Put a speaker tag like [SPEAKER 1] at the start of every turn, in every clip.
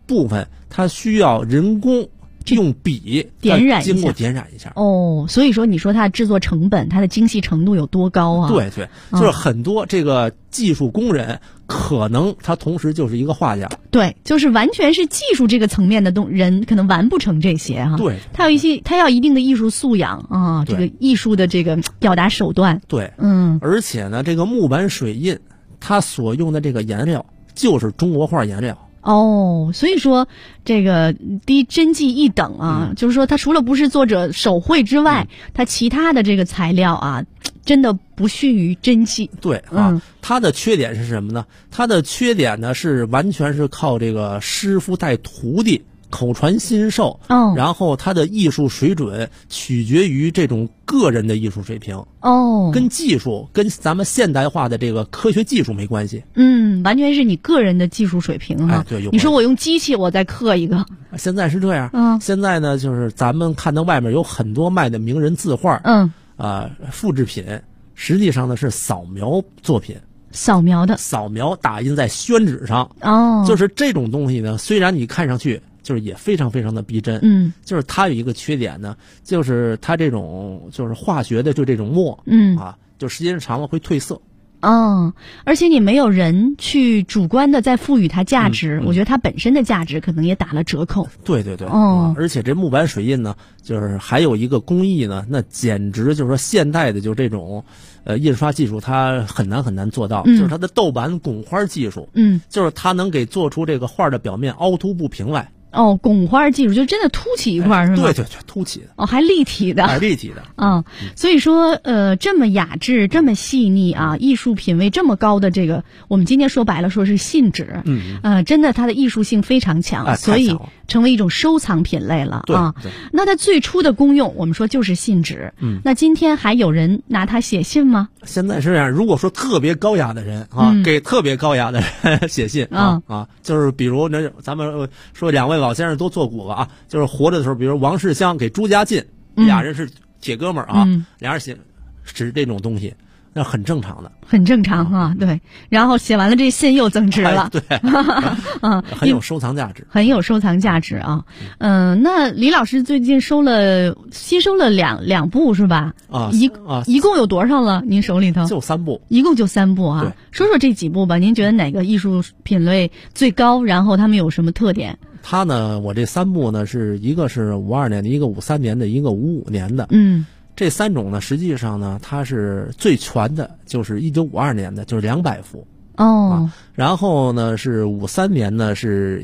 [SPEAKER 1] 部分它需要人工用笔
[SPEAKER 2] 点染一下，
[SPEAKER 1] 经过点染一下。
[SPEAKER 2] 哦，所以说你说它制作成本，它的精细程度有多高啊？
[SPEAKER 1] 对对，就是很多这个技术工人，可能他同时就是一个画家。
[SPEAKER 2] 对，就是完全是技术这个层面的人，可能完不成这些哈。
[SPEAKER 1] 对，
[SPEAKER 2] 他要一定的艺术素养啊，这个艺术的这个表达手段。
[SPEAKER 1] 对，而且呢，这个木板水印，它所用的这个颜料就是中国画颜料。
[SPEAKER 2] 哦，所以说这个第一真迹一等啊，就是说它除了不是作者手绘之外，它其他的这个材料啊，真的不逊于真迹。
[SPEAKER 1] 对啊，它的缺点是什么呢？它的缺点呢是完全是靠这个师傅带徒弟，口传心授，然后他的艺术水准取决于这种个人的艺术水平，跟技术跟咱们现代化的这个科学技术没关系，
[SPEAKER 2] 完全是你个人的技术水平哈。
[SPEAKER 1] 对，
[SPEAKER 2] 你说我用机器我再刻一个，
[SPEAKER 1] 现在是这样，现在呢就是咱们看到外面有很多卖的名人字画，复制品，实际上呢是扫描作品。扫描打印在宣纸上，就是这种东西呢，虽然你看上去就是也非常非常的逼真，就是它有一个缺点呢，就是它这种就是化学的就这种墨，就时间长了会褪色。
[SPEAKER 2] 而且你没有人去主观的再赋予它价值，我觉得它本身的价值可能也打了折扣。
[SPEAKER 1] 对对对，而且这木板水印呢，就是还有一个工艺呢，那简直就是说现代的就这种印刷技术，它很难做到，就是它的豆板拱花技术，就是它能给做出这个画的表面凹凸不平来。
[SPEAKER 2] 拱花技术就真的凸起一块是吗？
[SPEAKER 1] 对对对，凸起的。
[SPEAKER 2] 还立体的。
[SPEAKER 1] 立体的。
[SPEAKER 2] 所以说这么雅致，这么细腻啊，艺术品味这么高的这个，我们今天说白了说是信纸，真的它的艺术性非常强，所以成为一种收藏品类了啊。那它最初的功用，我们说就是信纸。那今天还有人拿它写信吗？
[SPEAKER 1] 现在是这样，如果说特别高雅的人给特别高雅的人写信就是比如那咱们说两位老先生都做过啊，就是活着的时候，比如王世襄给朱家进，俩人是铁哥们儿啊，俩人写是这种东西，那很正常的，
[SPEAKER 2] 很正常啊。对，然后写完了这信又增值了，
[SPEAKER 1] 对，很有收藏价值，
[SPEAKER 2] 很有收藏价值啊。那李老师最近新收了两部是吧？一共有多少了？您手里头
[SPEAKER 1] 就3部，
[SPEAKER 2] 一共就3部啊。说说这几部吧，您觉得哪个艺术品类最高？然后他们有什么特点？
[SPEAKER 1] 它呢，我这3部呢，是一个是52年的，一个53年的，一个55年的。这3种呢，实际上呢，它是最全的，就是1952年的，就是200幅。然后呢是53年呢是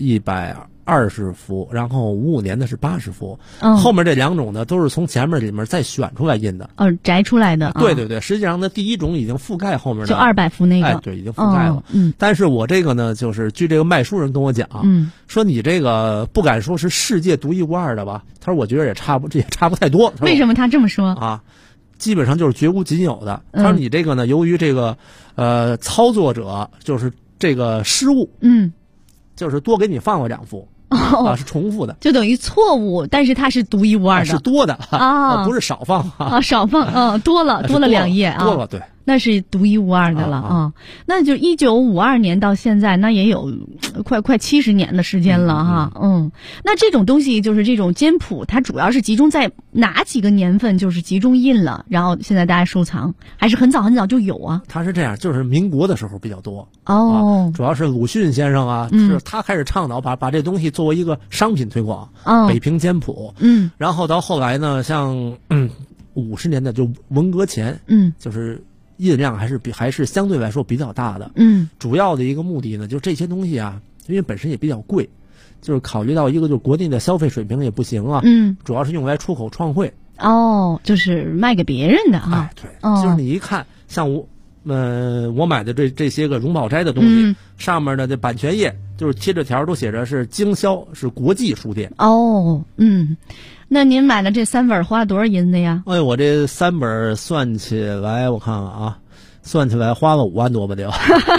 [SPEAKER 1] 120幅，然后55年的是80幅。后面这2种呢都是从前面里面再选出来印的。
[SPEAKER 2] 摘出来的。
[SPEAKER 1] 对对对，实际上呢第一种已经覆盖后面的，
[SPEAKER 2] 就200幅那个。
[SPEAKER 1] 对，已经覆盖了。但是我这个呢，就是据这个卖书人跟我讲，说你这个不敢说是世界独一无二的吧？他说我觉得也差不太多。
[SPEAKER 2] 为什么他这么说？
[SPEAKER 1] 基本上就是绝无仅有的。他说你这个呢，由于这个操作者就是这个失误，就是多给你放过2幅。是重复的，
[SPEAKER 2] 就等于错误，但是它是独一无二的，
[SPEAKER 1] 是多的不是少放
[SPEAKER 2] 少放多了2页啊，
[SPEAKER 1] 多了对，
[SPEAKER 2] 那是独一无二的了那就1952年到现在，那也有快70年的时间了哈。那这种东西就是这种简谱，它主要是集中在哪几个年份就是集中印了，然后现在大家收藏，还是很早就有啊？
[SPEAKER 1] 它是这样，就是民国的时候比较多主要是鲁迅先生是他开始倡导把这东西作为一个商品推广，北平简谱，然后到后来呢，像50年代就文革前，就是印量还是相对来说比较大的，主要的一个目的呢，就是这些东西因为本身也比较贵，就是考虑到一个就是国内的消费水平也不行主要是用来出口创汇，
[SPEAKER 2] 就是卖给别人的
[SPEAKER 1] 对，就是你一看像我买的这些个荣宝斋的东西，上面的这版权页就是贴着条都写着是经销，是国际书店。
[SPEAKER 2] 那您买的这3本花了多少银子呀？
[SPEAKER 1] 我这3本算起来，我看看算起来花了5万多吧得。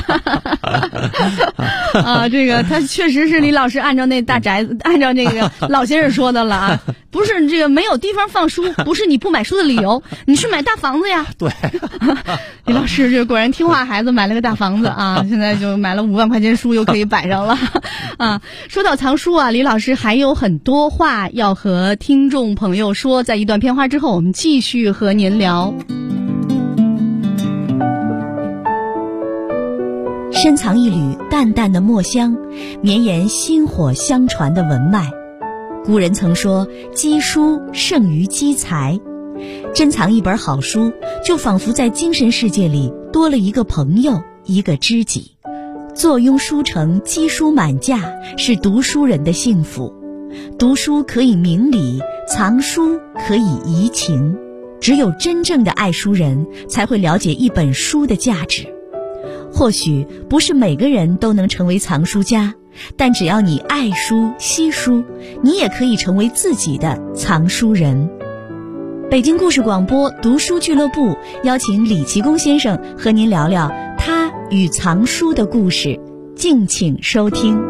[SPEAKER 2] 啊，这个他确实是李老师按照那大宅子，按照那个老先生说的了啊，不是这个没有地方放书，不是你不买书的理由，你去买大房子呀。
[SPEAKER 1] 对，
[SPEAKER 2] 李老师这果然听话孩子，买了个大房子啊，现在就买了5万块钱书又可以摆上了啊。说到藏书啊，李老师还有很多话要和听众朋友说，在一段片花之后，我们继续和您聊。
[SPEAKER 3] 深藏一缕淡淡的墨香，绵延薪火相传的文脉。古人曾说，积书胜于积财。珍藏一本好书，就仿佛在精神世界里多了一个朋友，一个知己。坐拥书城，积书满架，是读书人的幸福。读书可以明理，藏书可以怡情。只有真正的爱书人，才会了解一本书的价值。或许不是每个人都能成为藏书家，但只要你爱书惜书，你也可以成为自己的藏书人。北京故事广播读书俱乐部邀请李奇功先生和您聊聊他与藏书的故事，敬请收听。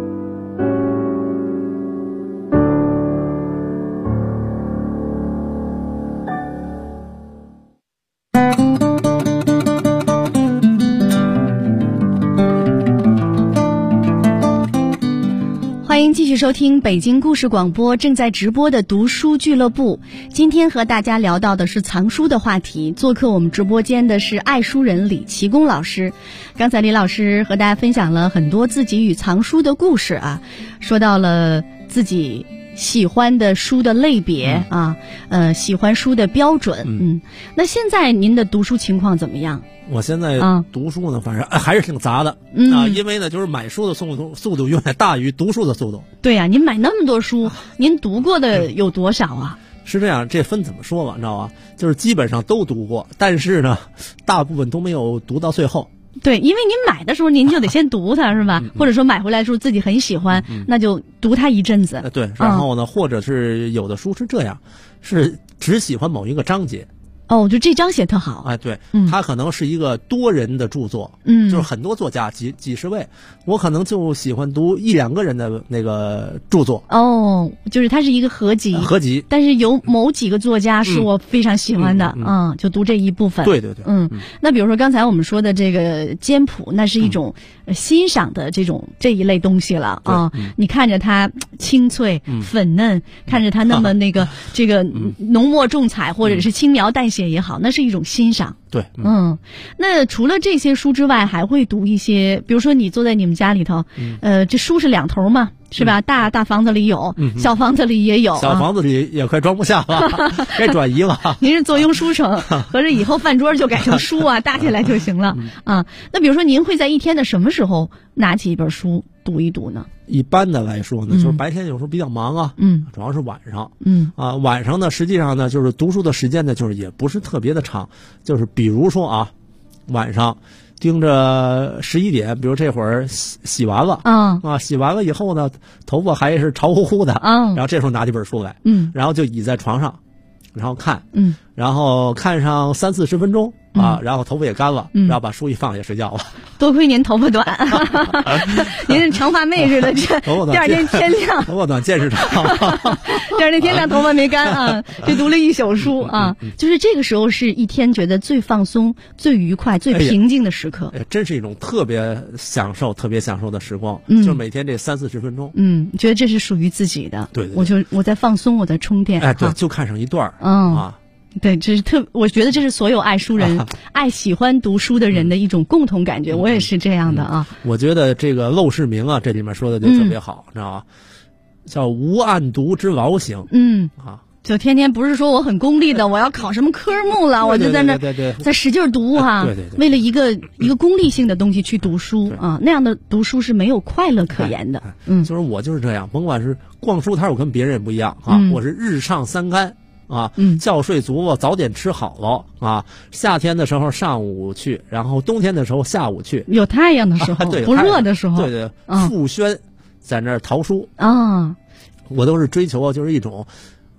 [SPEAKER 2] 欢迎继续收听北京故事广播正在直播的读书俱乐部。今天和大家聊到的是藏书的话题，做客我们直播间的是爱书人李奇功老师。刚才李老师和大家分享了很多自己与藏书的故事啊，说到了自己喜欢的书的类别啊，喜欢书的标准。那现在您的读书情况怎么样？
[SPEAKER 1] 我现在读书呢，反正还是挺杂的因为呢，就是买书的速度远远大于读书的速度。
[SPEAKER 2] 对呀，您买那么多书，您读过的有多少啊？
[SPEAKER 1] 是这样，这分怎么说吧，你知道吧？就是基本上都读过，但是呢，大部分都没有读到最后。
[SPEAKER 2] 对，因为您买的时候您就得先读它，是吧？或者说买回来的时候自己很喜欢，那就读它一阵子。
[SPEAKER 1] 对，然后呢，或者是有的书是这样，是只喜欢某一个章节。
[SPEAKER 2] 哦，就这章写特好。
[SPEAKER 1] 哎，对，它可能是一个多人的著作，就是很多作家几十位，我可能就喜欢读1-2个人的那个著作。
[SPEAKER 2] 哦，就是它是一个合集，但是有某几个作家是我非常喜欢的，就读这一部分。
[SPEAKER 1] 对对对，
[SPEAKER 2] 那比如说刚才我们说的这个简谱，那是一种欣赏的这一类东西了啊。你看着它清脆粉嫩，看着它那么那个这个浓墨重彩，或者是轻描淡写也好，那是一种欣赏。
[SPEAKER 1] 对，
[SPEAKER 2] 那除了这些书之外，还会读一些，比如说你坐在你们家里头，这书是两头嘛，是吧？大房子里有，小房子里也有，
[SPEAKER 1] 小房子里也快装不下了，该转移了。
[SPEAKER 2] 您是坐拥书城，合着以后饭桌就改成书啊，搭起来就行了啊。那比如说您会在一天的什么时候拿起一本书读一读呢？
[SPEAKER 1] 一般的来说呢，就是白天有时候比较忙啊，主要是晚上，晚上呢，实际上呢，就是读书的时间呢，就是也不是特别的长，就是比如说啊，晚上盯着11点，比如这会儿洗完了，洗完了以后呢，头发还是潮乎乎的，然后这时候拿起本书来，然后就倚在床上，然后看，然后看上30-40分钟。然后头发也干了，然后把书一放也睡觉了。
[SPEAKER 2] 多亏您头发短，您是长发妹似的，这第二天天亮，
[SPEAKER 1] 头发短见识长，
[SPEAKER 2] 第二天天亮头发没干啊，就读了一宿书啊。就是这个时候是一天觉得最放松、最愉快、最平静的时刻。
[SPEAKER 1] 真是一种特别享受的时光。就每天这30-40分钟，
[SPEAKER 2] 觉得这是属于自己的。
[SPEAKER 1] 对，
[SPEAKER 2] 我在放松，我在充电。
[SPEAKER 1] 哎，对，就看上一段啊。
[SPEAKER 2] 对，这是我觉得这是所有爱书人、爱喜欢读书的人的一种共同感觉。我也是这样的啊。
[SPEAKER 1] 我觉得这个陋室铭啊，这里面说的就特别好，知道吧？叫无案牍之劳形。
[SPEAKER 2] 就天天不是说我很功利的，我要考什么科目了，我就在那在使劲读啊。为了一个功利性的东西去读书啊，那样的读书是没有快乐可言的。
[SPEAKER 1] 就是我就是这样，甭管是逛书摊，我跟别人也不一样啊。我是日上3竿。觉睡足了，早点吃好了啊。夏天的时候上午去，然后冬天的时候下午去，
[SPEAKER 2] 有太阳的时候，不热的时候，
[SPEAKER 1] 对，复轩在那儿淘书啊。我都是追求就是一种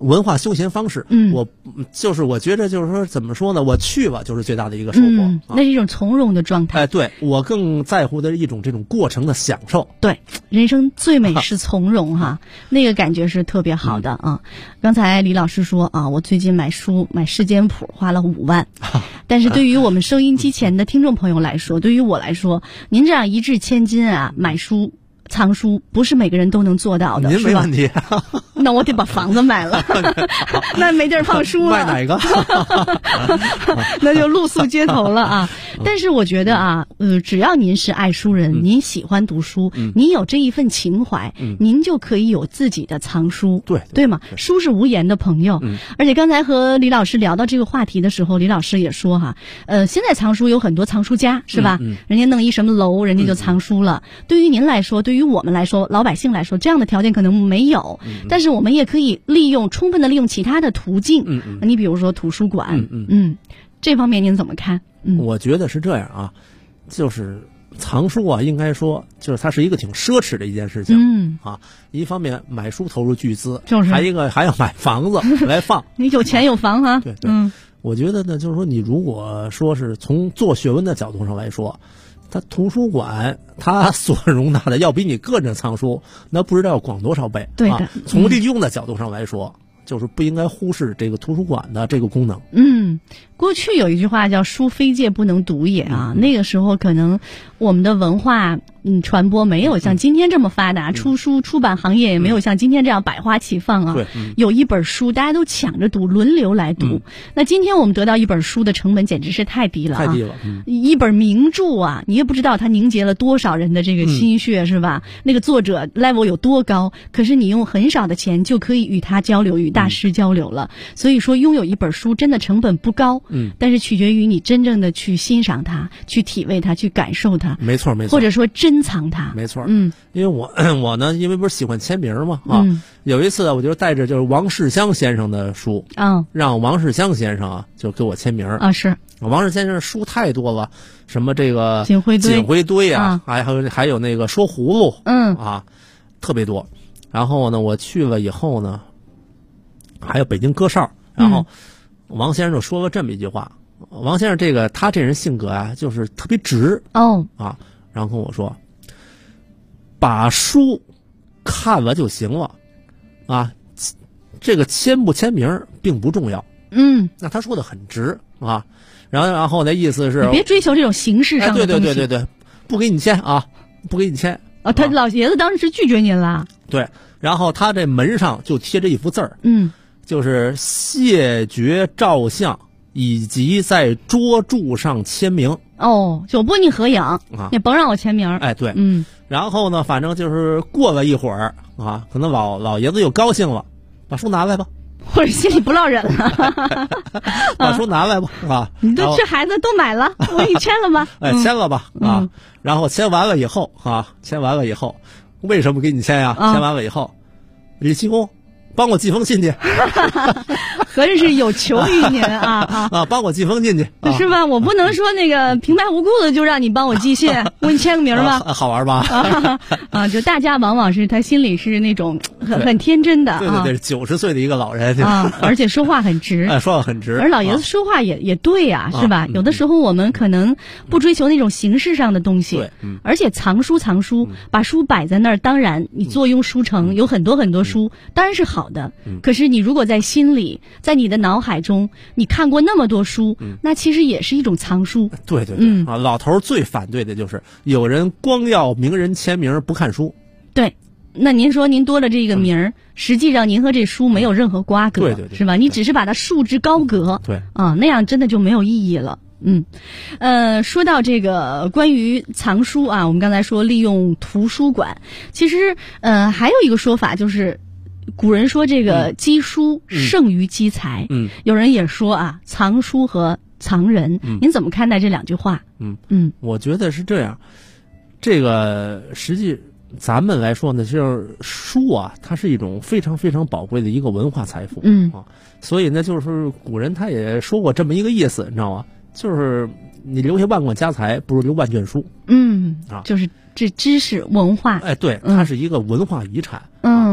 [SPEAKER 1] 文化休闲方式。我觉得就是说怎么说呢，我去吧就是最大的一个收获。
[SPEAKER 2] 那是一种从容的状态。
[SPEAKER 1] 对，我更在乎的一种这种过程的享受。
[SPEAKER 2] 对，人生最美是从容哈，那个感觉是特别好的啊。刚才李老师说啊，我最近买世间谱花了5万，但是对于我们收音机前的听众朋友来说，对于我来说，您这样一掷千金啊，买书藏书不是每个人都能做到的。
[SPEAKER 1] 您没问题。
[SPEAKER 2] 那我得把房子卖了，那没地儿放书了。
[SPEAKER 1] 卖哪个？
[SPEAKER 2] 那就露宿街头了啊！但是我觉得啊，只要您是爱书人，您喜欢读书，您有这一份情怀，您就可以有自己的藏书，对吗？书是无言的朋友。而且刚才和李老师聊到这个话题的时候，李老师也说哈，现在藏书有很多藏书家，是吧？人家弄一什么楼，人家就藏书了。对于您来说，对于我们来说，老百姓来说，这样的条件可能没有，但是我们也可以充分的利用其他的途径。你比如说图书馆，这方面您怎么看？
[SPEAKER 1] 我觉得是这样啊，就是藏书啊，应该说就是它是一个挺奢侈的一件事情。一方面买书投入巨资，还一个还要买房子来放。
[SPEAKER 2] 你有钱有房哈。
[SPEAKER 1] 对。我觉得呢，就是说你如果说是从做学问的角度上来说，它图书馆它所容纳的要比你个人藏书那不知道要广多少倍。
[SPEAKER 2] 对的。
[SPEAKER 1] 从利用的角度上来说，就是不应该忽视这个图书馆的这个功能。
[SPEAKER 2] 过去有一句话叫书非借不能读也啊，那个时候可能我们的文化传播没有像今天这么发达，出版行业也没有像今天这样百花齐放啊。有一本书大家都抢着读，轮流来读。那今天我们得到一本书的成本简直是太低了啊！
[SPEAKER 1] 太低了。
[SPEAKER 2] 一本名著啊，你也不知道它凝结了多少人的这个心血，是吧？那个作者 level 有多高，可是你用很少的钱就可以与他交流，与大师交流了。所以说拥有一本书真的成本不高。但是取决于你真正的去欣赏它，去体味它，去感受它。
[SPEAKER 1] 没错。
[SPEAKER 2] 或者说珍藏它。
[SPEAKER 1] 没错。因为我呢，因为不是喜欢签名嘛有一次我就带着就是王世襄先生的书让王世襄先生啊就给我签名
[SPEAKER 2] 是
[SPEAKER 1] 王世襄先生书太多了，什么这个
[SPEAKER 2] 锦灰
[SPEAKER 1] 堆啊，还有那个说葫芦特别多。然后呢，我去了以后呢，还有北京歌哨，然后王先生就说了这么一句话。王先生他这人性格啊，就是特别直然后跟我说，把书看了就行了这个签不签名并不重要。那他说的很直然后那意思是
[SPEAKER 2] 你别追求这种形式上的东西。
[SPEAKER 1] 对，不给你签不给你签
[SPEAKER 2] 他老爷子当时拒绝您了。
[SPEAKER 1] 对，然后他这门上就贴着一幅字儿就是谢绝照相以及在桌柱上签名。
[SPEAKER 2] 就不跟你合影也甭让我签名。
[SPEAKER 1] 对。然后呢，反正就是过了一会儿可能老爷子又高兴了，把书拿来吧。
[SPEAKER 2] 或者心里不落忍了，
[SPEAKER 1] 把书拿来吧
[SPEAKER 2] 你这孩子都买了，我给你签了吧。
[SPEAKER 1] 签了吧然后签完了以后为什么给你签呀？签完了以后，李七公帮我寄封信去。
[SPEAKER 2] 合着是有求于您
[SPEAKER 1] 帮我寄封信去
[SPEAKER 2] 是吧？我不能说那个平白无故的就让你帮我寄信，我给你签个名吧。
[SPEAKER 1] 好玩吧？
[SPEAKER 2] 就大家往往是他心里是那种很天真的。
[SPEAKER 1] 对，90岁的一个老人
[SPEAKER 2] 而且说话很直。
[SPEAKER 1] 说话很直。
[SPEAKER 2] 而老爷子说话也对呀，是吧？有的时候我们可能不追求那种形式上的东西。而且藏书，把书摆在那儿，当然你坐拥书城，有很多很多书，当然是好的。可是你如果在心里，在你的脑海中，你看过那么多书，那其实也是一种藏书。
[SPEAKER 1] 对，老头最反对的就是有人光要名人签名不看书。
[SPEAKER 2] 对，那您说您多了这个名儿，实际上您和这书没有任何瓜葛，是吧？你只是把它束之高阁，那样真的就没有意义了。说到这个关于藏书我们刚才说利用图书馆，其实还有一个说法就是。古人说这个积书胜于积财，有人也说藏书和藏人，您怎么看待这两句话？
[SPEAKER 1] 我觉得是这样，这个实际咱们来说呢，就是书它是一种非常非常宝贵的一个文化财富，所以呢，就是古人他也说过这么一个意思，你知道吗？就是你留下万贯家财，不如留万卷书。
[SPEAKER 2] 就是这知识文化。
[SPEAKER 1] 对，它是一个文化遗产。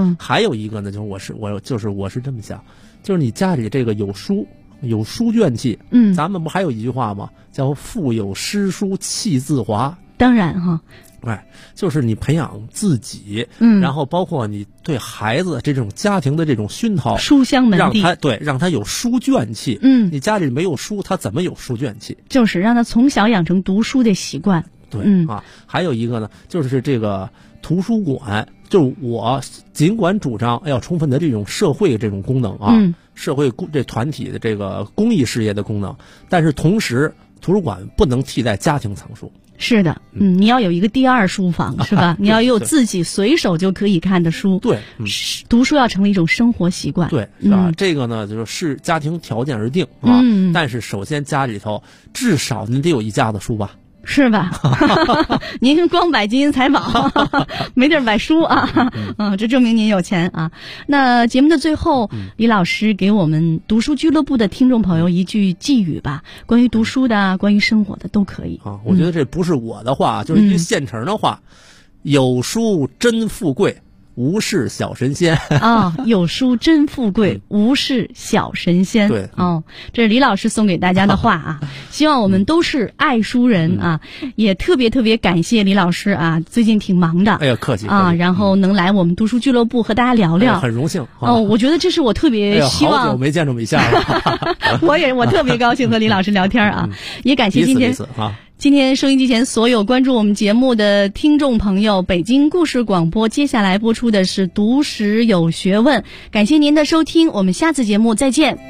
[SPEAKER 1] 还有一个呢，就是我是这么想，就是你家里这个有书卷气，咱们不还有一句话吗？叫腹有诗书气自华。
[SPEAKER 2] 当然哈。
[SPEAKER 1] 就是你培养自己，然后包括你对孩子这种家庭的这种熏陶，
[SPEAKER 2] 书香门第，
[SPEAKER 1] 让他有书卷气。你家里没有书，他怎么有书卷气？
[SPEAKER 2] 就是让他从小养成读书的习惯。
[SPEAKER 1] 对，还有一个呢，就是这个图书馆，就我尽管主张要充分的这种社会这种功能社会这团体的这个公益事业的功能，但是同时图书馆不能替代家庭藏书。
[SPEAKER 2] 是的，你要有一个第二书房，是吧？你要有自己随手就可以看的书。
[SPEAKER 1] 对，
[SPEAKER 2] 读书要成为一种生活习惯。
[SPEAKER 1] 对，这个呢，就是家庭条件而定但是首先家里头至少你得有一架子书吧。
[SPEAKER 2] 是吧？您光摆金银财宝，没地儿摆书啊！这证明您有钱啊。那节目的最后，李老师给我们读书俱乐部的听众朋友一句寄语吧，关于读书的，关于生活的都可以
[SPEAKER 1] 我觉得这不是我的话，就是一句现成的话：有书真富贵，无事小神仙
[SPEAKER 2] 有书真富贵，无事小神仙。
[SPEAKER 1] 对
[SPEAKER 2] 这是李老师送给大家的话啊。希望我们都是爱书人也特别感谢李老师最近挺忙的。
[SPEAKER 1] 哎呀，客气
[SPEAKER 2] 然后能来我们读书俱乐部和大家聊聊，
[SPEAKER 1] 很荣幸
[SPEAKER 2] 我觉得这是我特别希望。
[SPEAKER 1] 好久没见这么一下了。
[SPEAKER 2] 我特别高兴和李老师聊天也感谢今天收音机前所有关注我们节目的听众朋友，北京故事广播接下来播出的是读史有学问，感谢您的收听，我们下次节目再见。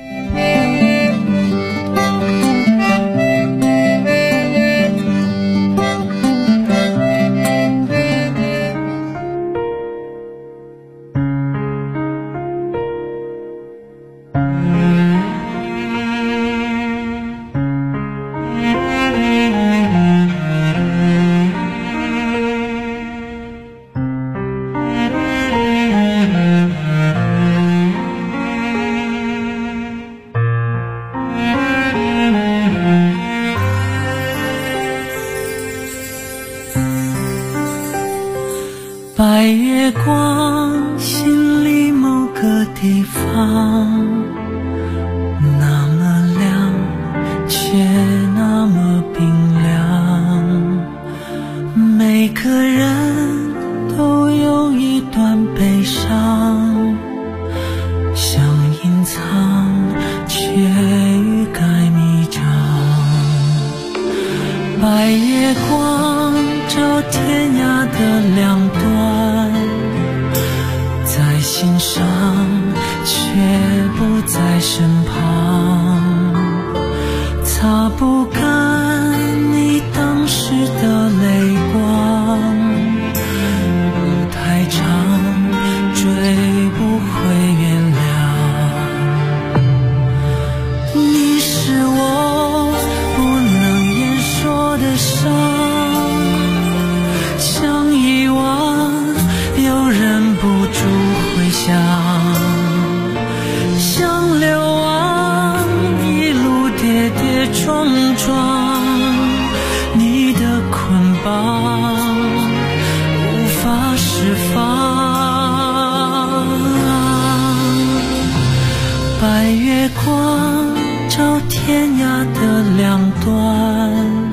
[SPEAKER 4] 白月光，心里某个地方，那么亮，却那么冰凉。每个人都有一段悲伤，想隐藏，却欲盖弥彰。白月光照天涯的两端，在心上却不在身旁，擦不干你当时的泪光，路太长，追不回原谅。你是我不能言说的伤，想遗忘又忍不住回想，想流亡一路跌跌撞撞，你的捆绑无法释放。白月光照天涯的两端，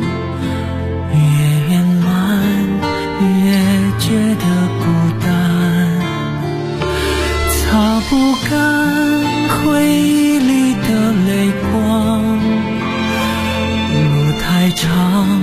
[SPEAKER 4] 越圆满越觉得孤单，擦不干回忆里的泪光，路太长